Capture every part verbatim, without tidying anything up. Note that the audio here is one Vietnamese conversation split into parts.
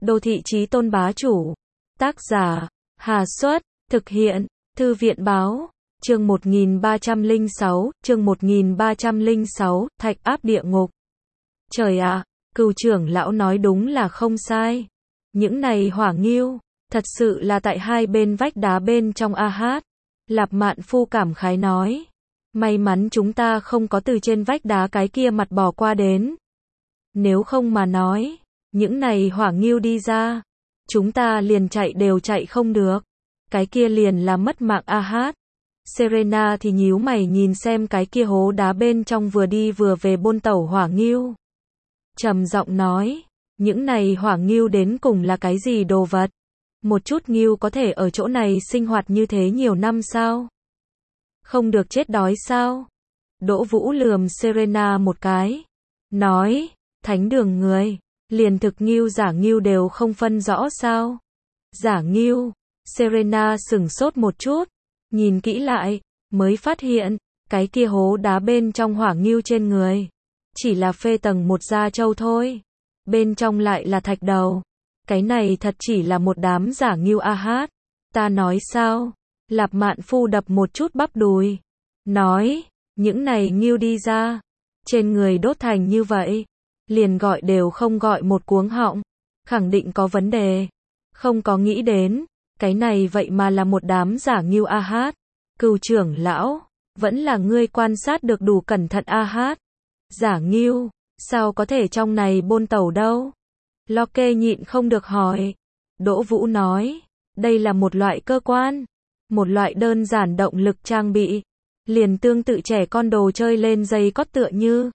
Đô thị chí tôn bá chủ. Tác giả, Hà Xuất, thực hiện, Thư viện báo, chương một nghìn ba trăm lẻ sáu, chương một nghìn ba trăm lẻ sáu, thạch áp địa ngục. Trời ạ, Cừu trưởng lão nói đúng là không sai. Những này hỏa nghiêu, thật sự là tại hai bên vách đá bên trong a hát. Lạp Mạn Phu cảm khái nói. May mắn chúng ta không có từ trên vách đá cái kia mặt bò qua đến. Nếu không mà nói, những này hỏa nghiêu đi ra, chúng ta liền chạy đều chạy không được. Cái kia liền là mất mạng a hát. Serena thì nhíu mày nhìn xem cái kia hố đá bên trong vừa đi vừa về bôn tẩu hỏa nghiêu. Trầm giọng nói, những này hỏa nghiêu đến cùng là cái gì đồ vật? Một chút nghiêu có thể ở chỗ này sinh hoạt như thế nhiều năm sao? Không được chết đói sao? Đỗ Vũ lườm Serena một cái. Nói, thánh đường người, liền thực nghiêu giả nghiêu đều không phân rõ sao? Giả nghiêu, Serena sửng sốt một chút, nhìn kỹ lại, mới phát hiện, cái kia hố đá bên trong hỏa nghiêu trên người. Chỉ là phê tầng một da trâu thôi. Bên trong lại là thạch đầu. Cái này thật chỉ là một đám giả nghiêu a hát. Ta nói sao? Lạp Mạn Phu đập một chút bắp đùi. Nói, những này nghiêu đi ra. Trên người đốt thành như vậy. Liền gọi đều không gọi một cuống họng. Khẳng định có vấn đề. Không có nghĩ đến. Cái này vậy mà là một đám giả nghiêu a hát. Cừu trưởng lão. Vẫn là ngươi quan sát được đủ cẩn thận a hát. Giả nghiêu, sao có thể trong này bôn tẩu đâu? Locke nhịn không được hỏi. Đỗ Vũ nói, đây là một loại cơ quan, một loại đơn giản động lực trang bị, liền tương tự trẻ con đồ chơi lên dây cót tựa như.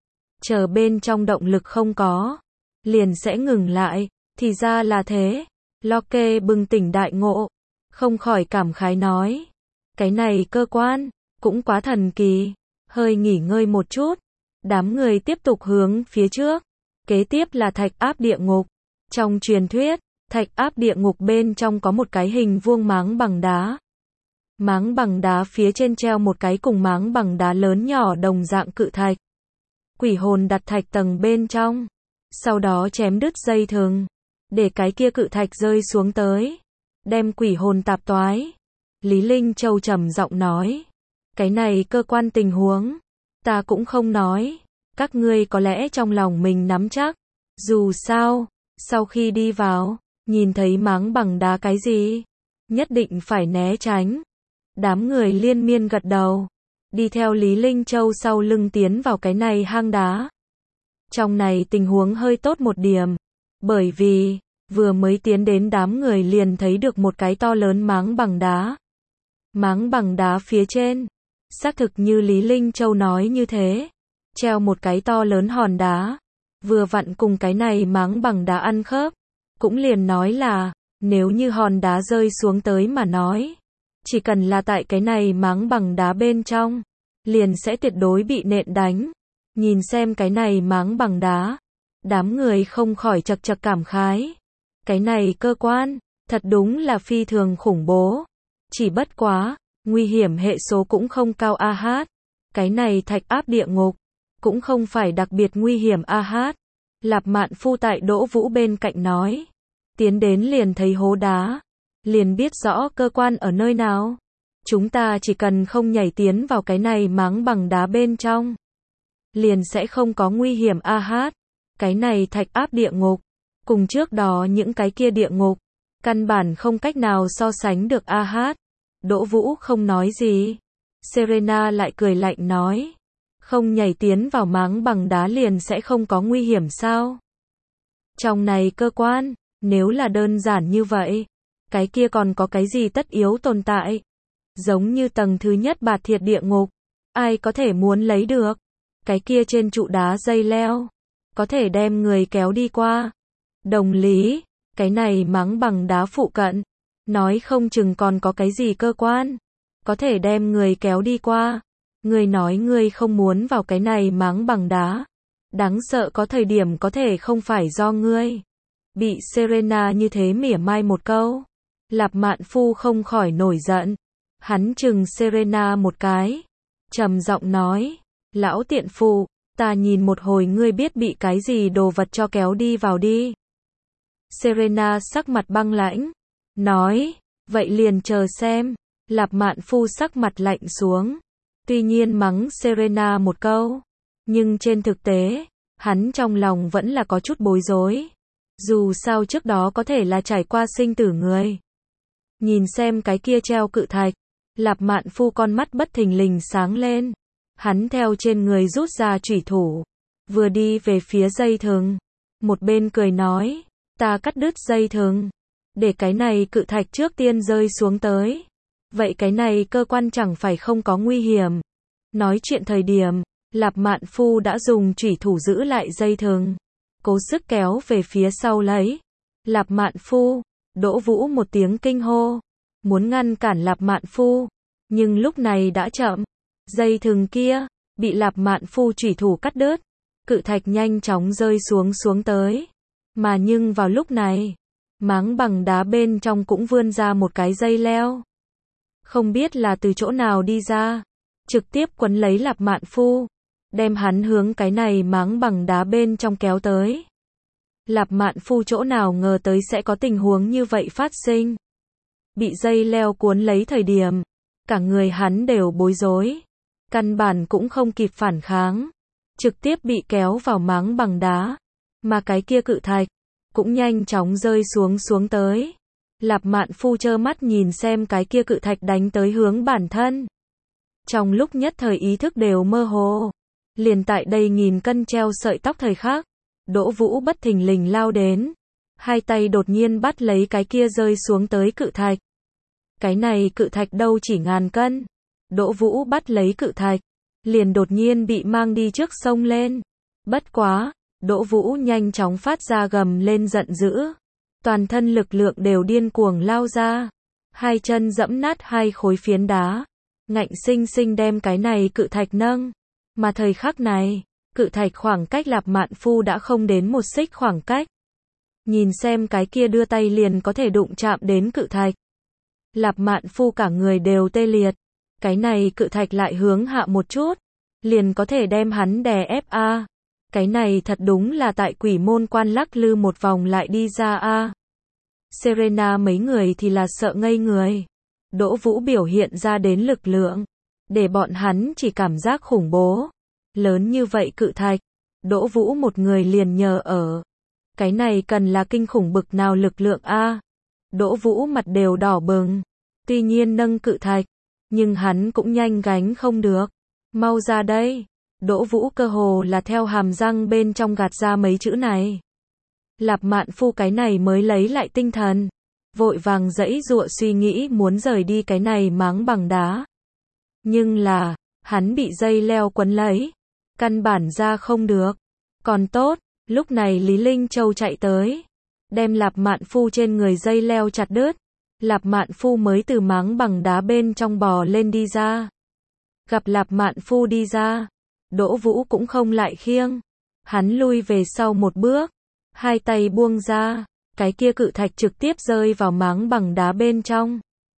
Chờ bên trong động lực không có, liền sẽ ngừng lại, thì ra là thế. Locke bừng tỉnh đại ngộ, không khỏi cảm khái nói, cái này cơ quan, cũng quá thần kỳ. Hơi nghỉ ngơi một chút. Đám người tiếp tục hướng phía trước. Kế tiếp là thạch áp địa ngục. Trong truyền thuyết, thạch áp địa ngục bên trong có một cái hình vuông máng bằng đá. Máng bằng đá phía trên treo một cái cùng máng bằng đá lớn nhỏ đồng dạng cự thạch. Quỷ hồn đặt thạch tầng bên trong. Sau đó chém đứt dây thừng. Để cái kia cự thạch rơi xuống tới. Đem quỷ hồn tạp toái. Lý Linh Châu trầm giọng nói. Cái này cơ quan tình huống. Ta cũng không nói, các ngươi có lẽ trong lòng mình nắm chắc. Dù sao, sau khi đi vào, nhìn thấy máng bằng đá cái gì, nhất định phải né tránh. Đám người liên miên gật đầu, đi theo Lý Linh Châu sau lưng tiến vào cái này hang đá. Trong này tình huống hơi tốt một điểm, bởi vì, vừa mới tiến đến đám người liền thấy được một cái to lớn máng bằng đá. Máng bằng đá phía trên. Xác thực như Lý Linh Châu nói như thế, treo một cái to lớn hòn đá, vừa vặn cùng cái này máng bằng đá ăn khớp, cũng liền nói là, nếu như hòn đá rơi xuống tới mà nói, chỉ cần là tại cái này máng bằng đá bên trong, liền sẽ tuyệt đối bị nện đánh. Nhìn xem cái này máng bằng đá, đám người không khỏi chật chật cảm khái, cái này cơ quan, thật đúng là phi thường khủng bố, chỉ bất quá. Nguy hiểm hệ số cũng không cao a hát. Cái này thạch áp địa ngục, cũng không phải đặc biệt nguy hiểm a hát. Lạp Mạn Phu tại Đỗ Vũ bên cạnh nói. Tiến đến liền thấy hố đá. Liền biết rõ cơ quan ở nơi nào. Chúng ta chỉ cần không nhảy tiến vào cái này máng bằng đá bên trong. Liền sẽ không có nguy hiểm a hát. Cái này thạch áp địa ngục. Cùng trước đó những cái kia địa ngục. Căn bản không cách nào so sánh được a hát. Đỗ Vũ không nói gì. Serena lại cười lạnh nói. Không nhảy tiến vào máng bằng đá liền sẽ không có nguy hiểm sao? Trong này cơ quan, nếu là đơn giản như vậy, cái kia còn có cái gì tất yếu tồn tại? Giống như tầng thứ nhất bạt thiệt địa ngục, ai có thể muốn lấy được? Cái kia trên trụ đá dây leo, có thể đem người kéo đi qua. Đồng lý, cái này máng bằng đá phụ cận. Nói không chừng còn có cái gì cơ quan, có thể đem người kéo đi qua. Ngươi nói ngươi không muốn vào cái này máng bằng đá. Đáng sợ có thời điểm có thể không phải do ngươi. Bị Serena như thế mỉa mai một câu. Lạp Mạn Phu không khỏi nổi giận. Hắn chừng Serena một cái. Trầm giọng nói. Lão tiện phụ, ta nhìn một hồi ngươi biết bị cái gì đồ vật cho kéo đi vào đi. Serena sắc mặt băng lãnh, nói, vậy liền chờ xem. Lạp Mạn Phu sắc mặt lạnh xuống, tuy nhiên mắng Serena một câu, nhưng trên thực tế, hắn trong lòng vẫn là có chút bối rối. Dù sao trước đó có thể là trải qua sinh tử người. Nhìn xem cái kia treo cự thạch, Lạp Mạn Phu con mắt bất thình lình sáng lên. Hắn theo trên người rút ra chủy thủ, vừa đi về phía dây thừng, một bên cười nói, ta cắt đứt dây thừng, để cái này cự thạch trước tiên rơi xuống tới. Vậy cái này cơ quan chẳng phải không có nguy hiểm. Nói chuyện thời điểm, Lạp Mạn Phu đã dùng chủy thủ giữ lại dây thừng, cố sức kéo về phía sau lấy. Lạp Mạn Phu, Đỗ Vũ một tiếng kinh hô, muốn ngăn cản Lạp Mạn Phu, nhưng lúc này đã chậm. Dây thừng kia, bị Lạp Mạn Phu chủy thủ cắt đứt, cự thạch nhanh chóng rơi xuống xuống tới. Mà nhưng vào lúc này, máng bằng đá bên trong cũng vươn ra một cái dây leo. Không biết là từ chỗ nào đi ra, trực tiếp quấn lấy Lạp Mạn Phu, đem hắn hướng cái này máng bằng đá bên trong kéo tới. Lạp Mạn Phu chỗ nào ngờ tới sẽ có tình huống như vậy phát sinh. Bị dây leo cuốn lấy thời điểm, cả người hắn đều bối rối, căn bản cũng không kịp phản kháng, trực tiếp bị kéo vào máng bằng đá, mà cái kia cự thạch cũng nhanh chóng rơi xuống xuống tới. Lạp Mạn Phu trơ mắt nhìn xem cái kia cự thạch đánh tới hướng bản thân. Trong lúc nhất thời ý thức đều mơ hồ, liền tại đây nghìn cân treo sợi tóc thời khắc, Đỗ Vũ bất thình lình lao đến, hai tay đột nhiên bắt lấy cái kia rơi xuống tới cự thạch. Cái này cự thạch đâu chỉ ngàn cân. Đỗ Vũ bắt lấy cự thạch, liền đột nhiên bị mang đi trước sông lên. Bất quá, Đỗ Vũ nhanh chóng phát ra gầm lên giận dữ, toàn thân lực lượng đều điên cuồng lao ra, hai chân dẫm nát hai khối phiến đá, ngạnh sinh sinh đem cái này cự thạch nâng. Mà thời khắc này, cự thạch khoảng cách Lạp Mạn Phu đã không đến một xích khoảng cách. Nhìn xem cái kia đưa tay liền có thể đụng chạm đến cự thạch, Lạp Mạn Phu cả người đều tê liệt. Cái này cự thạch lại hướng hạ một chút, liền có thể đem hắn đè ép a. À. Cái này thật đúng là tại quỷ môn quan lắc lư một vòng lại đi ra a. À. Serena mấy người thì là sợ ngây người. Đỗ Vũ biểu hiện ra đến lực lượng, để bọn hắn chỉ cảm giác khủng bố. Lớn như vậy cự thạch, Đỗ Vũ một người liền nhờ ở. Cái này cần là kinh khủng bực nào lực lượng a. À. Đỗ Vũ mặt đều đỏ bừng. Tuy nhiên nâng cự thạch, nhưng hắn cũng nhanh gánh không được. Mau ra đây. Đỗ Vũ cơ hồ là theo hàm răng bên trong gạt ra mấy chữ này. Lạp Mạn Phu cái này mới lấy lại tinh thần, vội vàng giãy giụa suy nghĩ muốn rời đi cái này máng bằng đá. Nhưng là, hắn bị dây leo quấn lấy, căn bản ra không được. Còn tốt, lúc này Lý Linh Châu chạy tới, đem Lạp Mạn Phu trên người dây leo chặt đứt. Lạp Mạn Phu mới từ máng bằng đá bên trong bò lên đi ra. Gặp Lạp Mạn Phu đi ra, Đỗ Vũ cũng không lại khiêng, hắn lui về sau một bước, hai tay buông ra, cái kia cự thạch trực tiếp rơi vào máng bằng đá bên trong.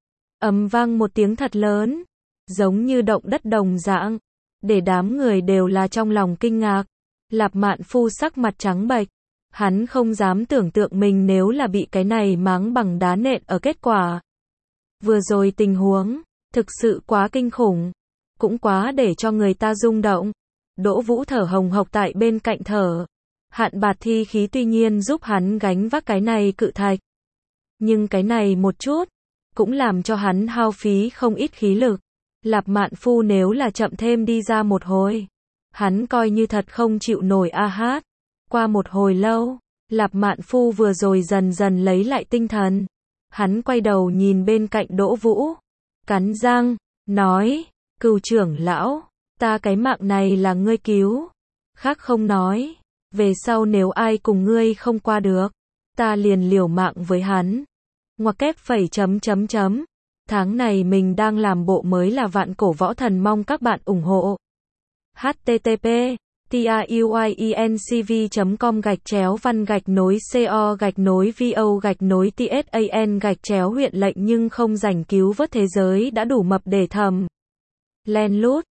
Ầm vang một tiếng thật lớn, giống như động đất đồng dạng, để đám người đều là trong lòng kinh ngạc. Lạp Mạn Phu sắc mặt trắng bệch, hắn không dám tưởng tượng mình nếu là bị cái này máng bằng đá nện ở kết quả. Vừa rồi tình huống, thực sự quá kinh khủng, cũng quá để cho người ta rung động. Đỗ Vũ thở hồng hộc tại bên cạnh thở. Hạn bạt thi khí tuy nhiên giúp hắn gánh vác cái này cự thạch, nhưng cái này một chút, cũng làm cho hắn hao phí không ít khí lực. Lạp Mạn Phu nếu là chậm thêm đi ra một hồi, hắn coi như thật không chịu nổi a hát. Qua một hồi lâu, Lạp Mạn Phu vừa rồi dần dần lấy lại tinh thần. Hắn quay đầu nhìn bên cạnh Đỗ Vũ, cắn răng, nói, Cửu trưởng lão, ta cái mạng này là ngươi cứu. Khác không nói, về sau nếu ai cùng ngươi không qua được, ta liền liều mạng với hắn. Ngoặc kép phẩy chấm chấm chấm. Tháng này mình đang làm bộ mới là Vạn Cổ Võ Thần, mong các bạn ủng hộ. H T T P TIUIENCV chấm com gạch chéo văn gạch nối CO gạch nối VO gạch nối TSAN gạch chéo huyện lệnh nhưng không rảnh cứu vớt thế giới đã đủ mập để thầm. Len lút.